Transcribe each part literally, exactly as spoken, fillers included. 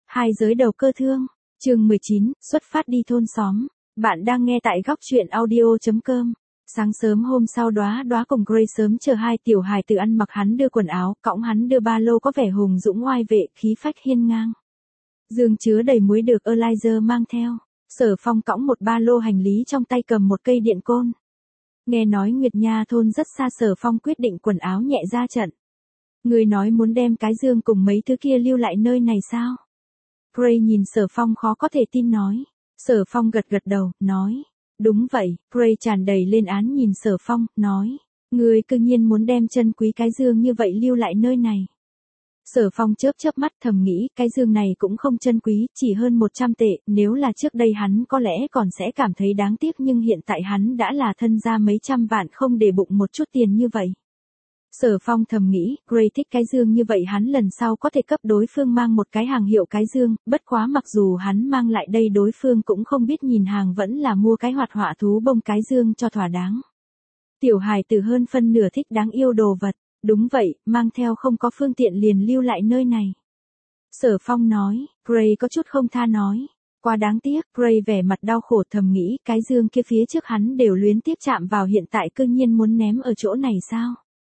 Hai giới đầu cơ thương, chương mười chín, xuất phát đi thôn xóm. Bạn đang nghe tại góc truyện audio chấm com. Sáng sớm hôm sau Đóa Đóa cùng Gray sớm chờ hai tiểu hài tử ăn mặc, hắn đưa quần áo, cõng hắn đưa ba lô có vẻ hùng dũng oai vệ, khí phách hiên ngang. Dương chứa đầy muối được Elijah mang theo. Sở Phong cõng một ba lô hành lý, trong tay cầm một cây điện côn. Nghe nói Nguyệt Nha thôn rất xa, Sở Phong quyết định quần áo nhẹ ra trận. Người nói muốn đem cái dương cùng mấy thứ kia lưu lại nơi này sao? Gray nhìn Sở Phong khó có thể tin nói. Sở Phong gật gật đầu, nói. Đúng vậy. Gray tràn đầy lên án nhìn Sở Phong, nói. Người cư nhiên muốn đem chân quý cái dương như vậy lưu lại nơi này. Sở Phong chớp chớp mắt, thầm nghĩ, cái dương này cũng không chân quý, chỉ hơn một trăm tệ, nếu là trước đây hắn có lẽ còn sẽ cảm thấy đáng tiếc, nhưng hiện tại hắn đã là thân ra mấy trăm vạn, không để bụng một chút tiền như vậy. Sở Phong thầm nghĩ, Gray thích cái dương như vậy, hắn lần sau có thể cấp đối phương mang một cái hàng hiệu cái dương, bất quá mặc dù hắn mang lại đây đối phương cũng không biết nhìn hàng, vẫn là mua cái hoạt họa thú bông cái dương cho thỏa đáng. Tiểu hài tử hơn phân nửa thích đáng yêu đồ vật. Đúng vậy, mang theo không có phương tiện liền lưu lại nơi này. Sở Phong nói. Gray có chút không tha nói. Quá đáng tiếc. Gray vẻ mặt đau khổ, thầm nghĩ, cái dương kia phía trước hắn đều luyến tiếc chạm vào, hiện tại cư nhiên muốn ném ở chỗ này sao?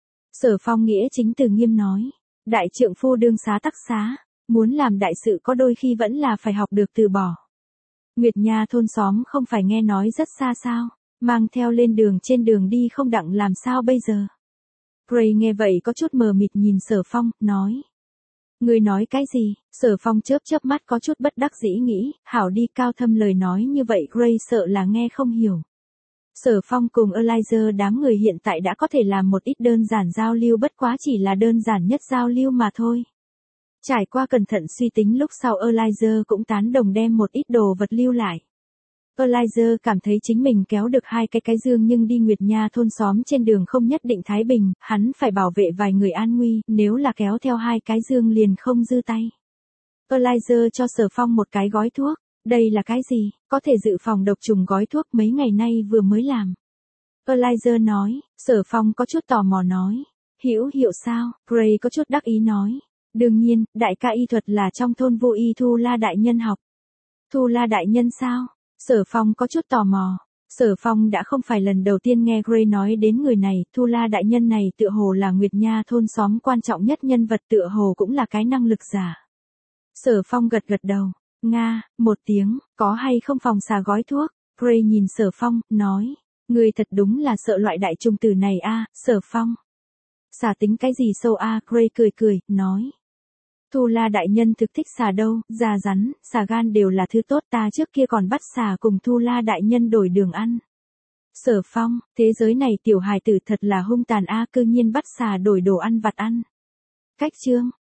Sở Phong nghĩa chính từ nghiêm nói. Đại trượng phu đương xá tắc xá. Muốn làm đại sự có đôi khi vẫn là phải học được từ bỏ. Nguyệt Nha thôn xóm không phải nghe nói rất xa sao? Mang theo lên đường, trên đường đi không đặng làm sao bây giờ? Gray nghe vậy có chút mờ mịt nhìn Sở Phong, nói. Người nói cái gì? Sở Phong chớp chớp mắt có chút bất đắc dĩ nghĩ, hảo đi, cao thâm lời nói như vậy Gray sợ là nghe không hiểu. Sở Phong cùng Elijah đám người hiện tại đã có thể làm một ít đơn giản giao lưu, bất quá chỉ là đơn giản nhất giao lưu mà thôi. Trải qua cẩn thận suy tính lúc sau, Elijah cũng tán đồng đem một ít đồ vật lưu lại. Elijah cảm thấy chính mình kéo được hai cái cái dương, nhưng đi Nguyệt Nha thôn xóm trên đường không nhất định thái bình, hắn phải bảo vệ vài người an nguy, nếu là kéo theo hai cái dương liền không dư tay. Elijah cho Sở Phong một cái gói thuốc, đây là cái gì? Có thể dự phòng độc trùng gói thuốc, mấy ngày nay vừa mới làm. Elijah nói. Sở Phong có chút tò mò nói. Hữu hiệu sao? Gray có chút đắc ý nói. Đương nhiên, đại ca y thuật là trong thôn vô y Thu La đại nhân học. Thu La đại nhân sao? Sở Phong có chút tò mò. Sở Phong đã không phải lần đầu tiên nghe Gray nói đến người này, Thu La đại nhân này tựa hồ là Nguyệt Nha thôn xóm quan trọng nhất nhân vật, tựa hồ cũng là cái năng lực giả. Sở Phong gật gật đầu. Nga, một tiếng, có hay không phòng xà gói thuốc? Gray nhìn Sở Phong, nói. Người thật đúng là sợ loại đại trùng tử này a, Sở Phong. Xà tính cái gì sâu a? Gray cười cười, nói. Thu La đại nhân thực thích xà đâu, da rắn, xà gan đều là thứ tốt, ta trước kia còn bắt xà cùng Thu La đại nhân đổi đường ăn. Sở Phong, thế giới này tiểu hài tử thật là hung tàn a, cư nhiên bắt xà đổi đồ ăn vặt ăn. Cách chương,